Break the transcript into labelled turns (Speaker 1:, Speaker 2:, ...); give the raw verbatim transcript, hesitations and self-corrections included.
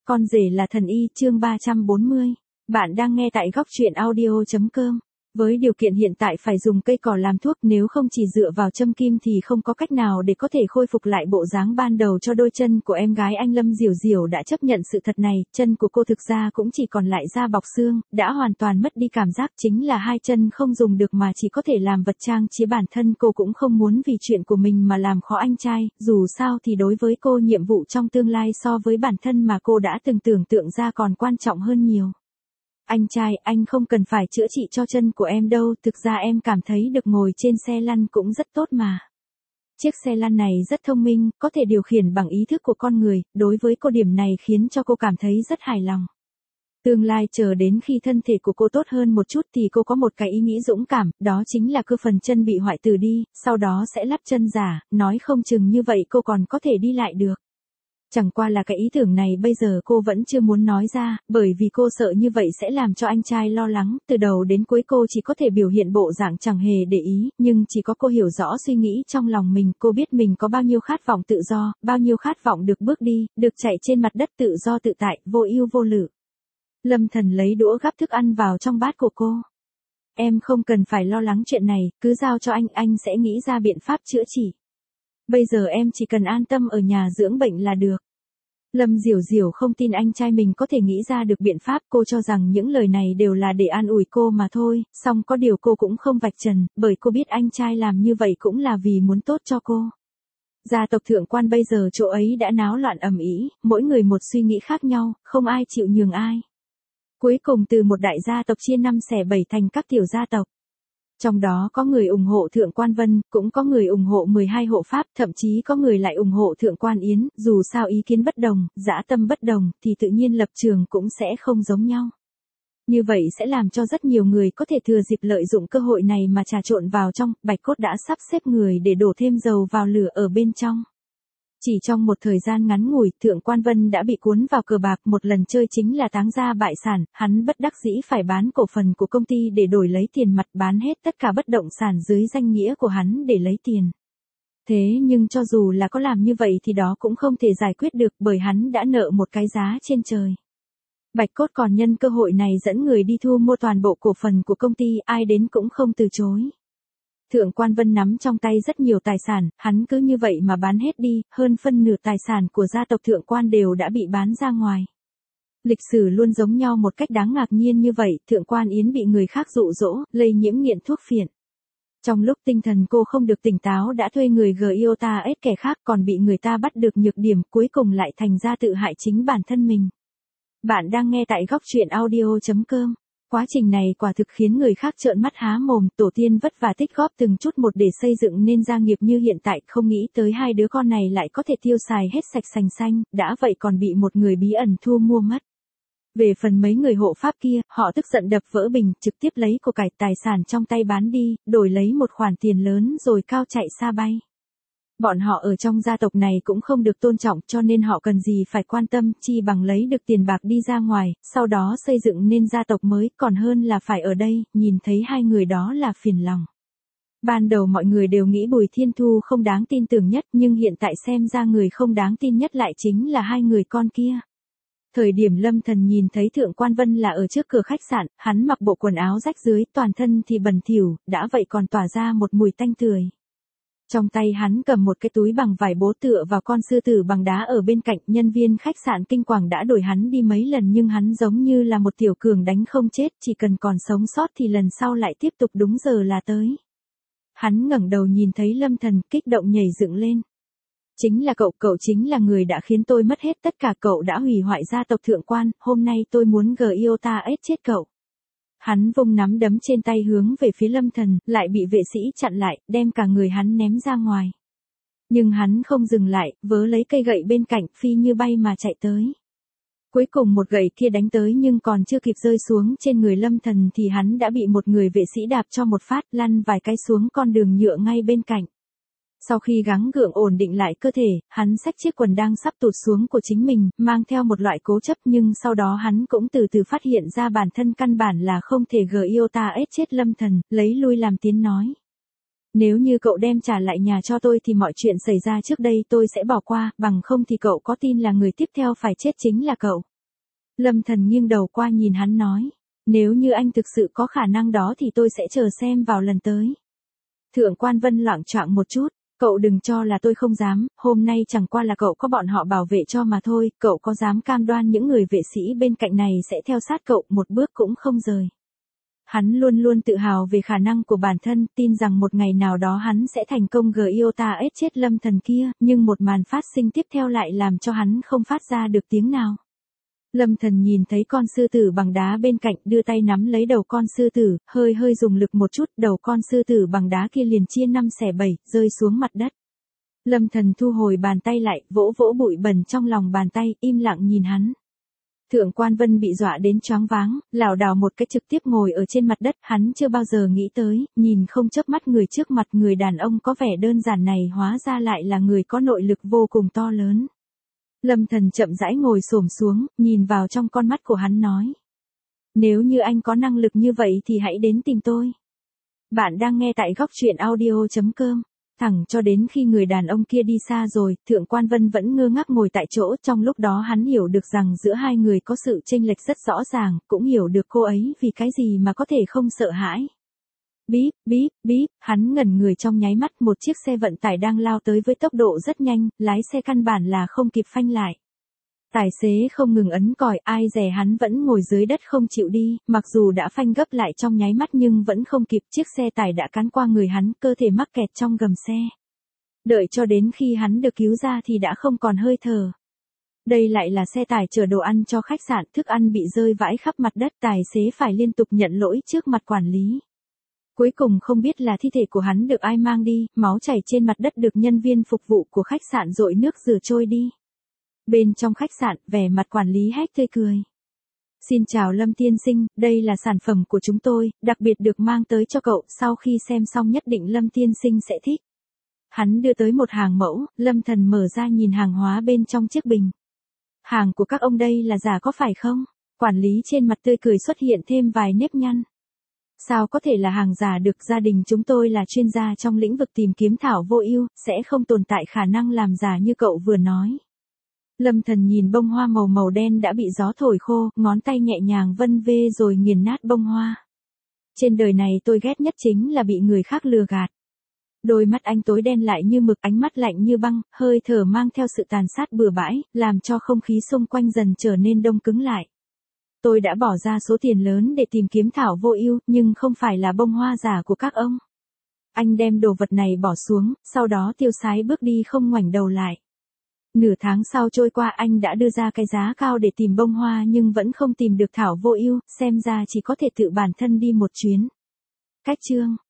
Speaker 1: Con rể là thần y chương ba trăm bốn mươi. Bạn đang nghe tại góc truyện audio.com. Với điều kiện hiện tại phải dùng cây cỏ làm thuốc, nếu không chỉ dựa vào châm kim thì không có cách nào để có thể khôi phục lại bộ dáng ban đầu cho đôi chân của em gái anh Lâm Diểu Diểu. Đã chấp nhận sự thật này, chân của cô thực ra cũng chỉ còn lại da bọc xương, đã hoàn toàn mất đi cảm giác, chính là hai chân không dùng được mà chỉ có thể làm vật trang trí. Bản thân cô cũng không muốn vì chuyện của mình mà làm khó anh trai, dù sao thì đối với cô nhiệm vụ trong tương lai so với bản thân mà cô đã từng tưởng tượng ra còn quan trọng hơn nhiều. Anh trai, anh không cần phải chữa trị cho chân của em đâu, thực ra em cảm thấy được ngồi trên xe lăn cũng rất tốt mà. Chiếc xe lăn này rất thông minh, có thể điều khiển bằng ý thức của con người, đối với cô điểm này khiến cho cô cảm thấy rất hài lòng. Tương lai chờ đến khi thân thể của cô tốt hơn một chút thì cô có một cái ý nghĩ dũng cảm, đó chính là cơ phần chân bị hoại tử đi, sau đó sẽ lắp chân giả, nói không chừng như vậy cô còn có thể đi lại được. Chẳng qua là cái ý tưởng này bây giờ cô vẫn chưa muốn nói ra, bởi vì cô sợ như vậy sẽ làm cho anh trai lo lắng. Từ đầu đến cuối cô chỉ có thể biểu hiện bộ dạng chẳng hề để ý, nhưng chỉ có cô hiểu rõ suy nghĩ trong lòng mình. Cô biết mình có bao nhiêu khát vọng tự do, bao nhiêu khát vọng được bước đi, được chạy trên mặt đất tự do tự tại, vô ưu vô lự. Lâm Thần lấy đũa gắp thức ăn vào trong bát của cô. Em không cần phải lo lắng chuyện này, cứ giao cho anh, anh sẽ nghĩ ra biện pháp chữa trị. Bây giờ em chỉ cần an tâm ở nhà dưỡng bệnh là được. Lâm Diểu Diểu không tin anh trai mình có thể nghĩ ra được biện pháp, cô cho rằng những lời này đều là để an ủi cô mà thôi, song có điều cô cũng không vạch trần, bởi cô biết anh trai làm như vậy cũng là vì muốn tốt cho cô. Gia tộc Thượng Quan bây giờ chỗ ấy đã náo loạn ầm ĩ, mỗi người một suy nghĩ khác nhau, không ai chịu nhường ai. Cuối cùng từ một đại gia tộc chia năm xẻ bảy thành các tiểu gia tộc. Trong đó có người ủng hộ Thượng Quan Vân, cũng có người ủng hộ mười hai hộ pháp, thậm chí có người lại ủng hộ Thượng Quan Yến, dù sao ý kiến bất đồng, dã tâm bất đồng, thì tự nhiên lập trường cũng sẽ không giống nhau. Như vậy sẽ làm cho rất nhiều người có thể thừa dịp lợi dụng cơ hội này mà trà trộn vào trong. Bạch Cốt đã sắp xếp người để đổ thêm dầu vào lửa ở bên trong. Chỉ trong một thời gian ngắn ngủi, Thượng Quan Vân đã bị cuốn vào cờ bạc, một lần chơi chính là táng ra bại sản, hắn bất đắc dĩ phải bán cổ phần của công ty để đổi lấy tiền mặt, bán hết tất cả bất động sản dưới danh nghĩa của hắn để lấy tiền. Thế nhưng cho dù là có làm như vậy thì đó cũng không thể giải quyết được, bởi hắn đã nợ một cái giá trên trời. Bạch Cốt còn nhân cơ hội này dẫn người đi thu mua toàn bộ cổ phần của công ty, ai đến cũng không từ chối. Thượng Quan Vân nắm trong tay rất nhiều tài sản, hắn cứ như vậy mà bán hết đi, hơn phân nửa tài sản của gia tộc Thượng Quan đều đã bị bán ra ngoài. Lịch sử luôn giống nhau một cách đáng ngạc nhiên như vậy, Thượng Quan Yến bị người khác dụ dỗ, lây nhiễm nghiện thuốc phiện. Trong lúc tinh thần cô không được tỉnh táo đã thuê người Giota ép kẻ khác, còn bị người ta bắt được nhược điểm, cuối cùng lại thành ra tự hại chính bản thân mình. Bạn đang nghe tại góc truyện audio.com. Quá trình này quả thực khiến người khác trợn mắt há mồm, tổ tiên vất vả tích góp từng chút một để xây dựng nên gia nghiệp như hiện tại, không nghĩ tới hai đứa con này lại có thể tiêu xài hết sạch sành xanh, đã vậy còn bị một người bí ẩn thu mua mất. Về phần mấy người hộ pháp kia, họ tức giận đập vỡ bình, trực tiếp lấy của cải tài sản trong tay bán đi, đổi lấy một khoản tiền lớn rồi cao chạy xa bay. Bọn họ ở trong gia tộc này cũng không được tôn trọng, cho nên họ cần gì phải quan tâm, chi bằng lấy được tiền bạc đi ra ngoài, sau đó xây dựng nên gia tộc mới, còn hơn là phải ở đây, nhìn thấy hai người đó là phiền lòng. Ban đầu mọi người đều nghĩ Bùi Thiên Thu không đáng tin tưởng nhất, nhưng hiện tại xem ra người không đáng tin nhất lại chính là hai người con kia. Thời điểm Lâm Thần nhìn thấy Thượng Quan Vân là ở trước cửa khách sạn, hắn mặc bộ quần áo rách rưới, toàn thân thì bẩn thỉu, đã vậy còn tỏa ra một mùi tanh tưởi. Trong tay hắn cầm một cái túi bằng vải bố tựa vào con sư tử bằng đá ở bên cạnh, nhân viên khách sạn kinh hoàng đã đuổi hắn đi mấy lần nhưng hắn giống như là một tiểu cường đánh không chết, chỉ cần còn sống sót thì lần sau lại tiếp tục đúng giờ là tới. Hắn ngẩng đầu nhìn thấy Lâm Thần, kích động nhảy dựng lên. Chính là cậu, cậu chính là người đã khiến tôi mất hết tất cả, cậu đã hủy hoại gia tộc Thượng Quan, hôm nay tôi muốn Giota ép chết cậu. Hắn vung nắm đấm trên tay hướng về phía Lâm Thần, lại bị vệ sĩ chặn lại, đem cả người hắn ném ra ngoài. Nhưng hắn không dừng lại, vớ lấy cây gậy bên cạnh, phi như bay mà chạy tới. Cuối cùng một gậy kia đánh tới nhưng còn chưa kịp rơi xuống trên người Lâm Thần thì hắn đã bị một người vệ sĩ đạp cho một phát, lăn vài cái xuống con đường nhựa ngay bên cạnh. Sau khi gắng gượng ổn định lại cơ thể, hắn xách chiếc quần đang sắp tụt xuống của chính mình, mang theo một loại cố chấp, nhưng sau đó hắn cũng từ từ phát hiện ra bản thân căn bản là không thể Giota ép chết Lâm Thần, lấy lui làm tiến nói. Nếu như cậu đem trả lại nhà cho tôi thì mọi chuyện xảy ra trước đây tôi sẽ bỏ qua, bằng không thì cậu có tin là người tiếp theo phải chết chính là cậu. Lâm Thần nghiêng đầu qua nhìn hắn nói. Nếu như anh thực sự có khả năng đó thì tôi sẽ chờ xem vào lần tới. Thượng quan Vân loạng choạng một chút. Cậu đừng cho là tôi không dám, hôm nay chẳng qua là cậu có bọn họ bảo vệ cho mà thôi, cậu có dám cam đoan những người vệ sĩ bên cạnh này sẽ theo sát cậu một bước cũng không rời. Hắn luôn luôn tự hào về khả năng của bản thân, tin rằng một ngày nào đó hắn sẽ thành công Giota ết chết Lâm Thần kia, nhưng một màn phát sinh tiếp theo lại làm cho hắn không phát ra được tiếng nào. Lâm Thần nhìn thấy con sư tử bằng đá bên cạnh, đưa tay nắm lấy đầu con sư tử, hơi hơi dùng lực một chút, đầu con sư tử bằng đá kia liền chia năm xẻ bảy, rơi xuống mặt đất. Lâm Thần thu hồi bàn tay lại, vỗ vỗ bụi bẩn trong lòng bàn tay, im lặng nhìn hắn. Thượng quan Vân bị dọa đến choáng váng, lảo đảo một cái trực tiếp ngồi ở trên mặt đất, hắn chưa bao giờ nghĩ tới, nhìn không chớp mắt người trước mặt, người đàn ông có vẻ đơn giản này hóa ra lại là người có nội lực vô cùng to lớn. Lâm Thần chậm rãi ngồi xổm xuống, nhìn vào trong con mắt của hắn nói. Nếu như anh có năng lực như vậy thì hãy đến tìm tôi. Bạn đang nghe tại góc truyện audio chấm com. Thẳng cho đến khi người đàn ông kia đi xa rồi, Thượng quan Vân vẫn ngơ ngác ngồi tại chỗ, trong lúc đó hắn hiểu được rằng giữa hai người có sự chênh lệch rất rõ ràng, cũng hiểu được cô ấy vì cái gì mà có thể không sợ hãi. Bíp, bíp, bíp, hắn ngẩn người trong nháy mắt, một chiếc xe vận tải đang lao tới với tốc độ rất nhanh, lái xe căn bản là không kịp phanh lại. Tài xế không ngừng ấn còi, ai dè hắn vẫn ngồi dưới đất không chịu đi, mặc dù đã phanh gấp lại trong nháy mắt nhưng vẫn không kịp, chiếc xe tải đã cán qua người hắn, cơ thể mắc kẹt trong gầm xe. Đợi cho đến khi hắn được cứu ra thì đã không còn hơi thở. Đây lại là xe tải chở đồ ăn cho khách sạn, thức ăn bị rơi vãi khắp mặt đất, tài xế phải liên tục nhận lỗi trước mặt quản lý. Cuối cùng không biết là thi thể của hắn được ai mang đi, máu chảy trên mặt đất được nhân viên phục vụ của khách sạn dội nước rửa trôi đi. Bên trong khách sạn, vẻ mặt quản lý hét tươi cười. Xin chào Lâm tiên sinh, đây là sản phẩm của chúng tôi, đặc biệt được mang tới cho cậu, sau khi xem xong nhất định Lâm tiên sinh sẽ thích. Hắn đưa tới một hàng mẫu, Lâm Thần mở ra nhìn hàng hóa bên trong chiếc bình. Hàng của các ông đây là giả có phải không? Quản lý trên mặt tươi cười xuất hiện thêm vài nếp nhăn. Sao có thể là hàng giả được, gia đình chúng tôi là chuyên gia trong lĩnh vực tìm kiếm thảo vô ưu, sẽ không tồn tại khả năng làm giả như cậu vừa nói. Lâm Thần nhìn bông hoa màu màu đen đã bị gió thổi khô, ngón tay nhẹ nhàng vân vê rồi nghiền nát bông hoa. Trên đời này tôi ghét nhất chính là bị người khác lừa gạt. Đôi mắt anh tối đen lại như mực, ánh mắt lạnh như băng, hơi thở mang theo sự tàn sát bừa bãi, làm cho không khí xung quanh dần trở nên đông cứng lại. Tôi đã bỏ ra số tiền lớn để tìm kiếm thảo vô ưu, nhưng không phải là bông hoa giả của các ông. Anh đem đồ vật này bỏ xuống, sau đó tiêu sái bước đi không ngoảnh đầu lại. Nửa tháng sau trôi qua, anh đã đưa ra cái giá cao để tìm bông hoa nhưng vẫn không tìm được thảo vô ưu, xem ra chỉ có thể tự bản thân đi một chuyến. Cách chương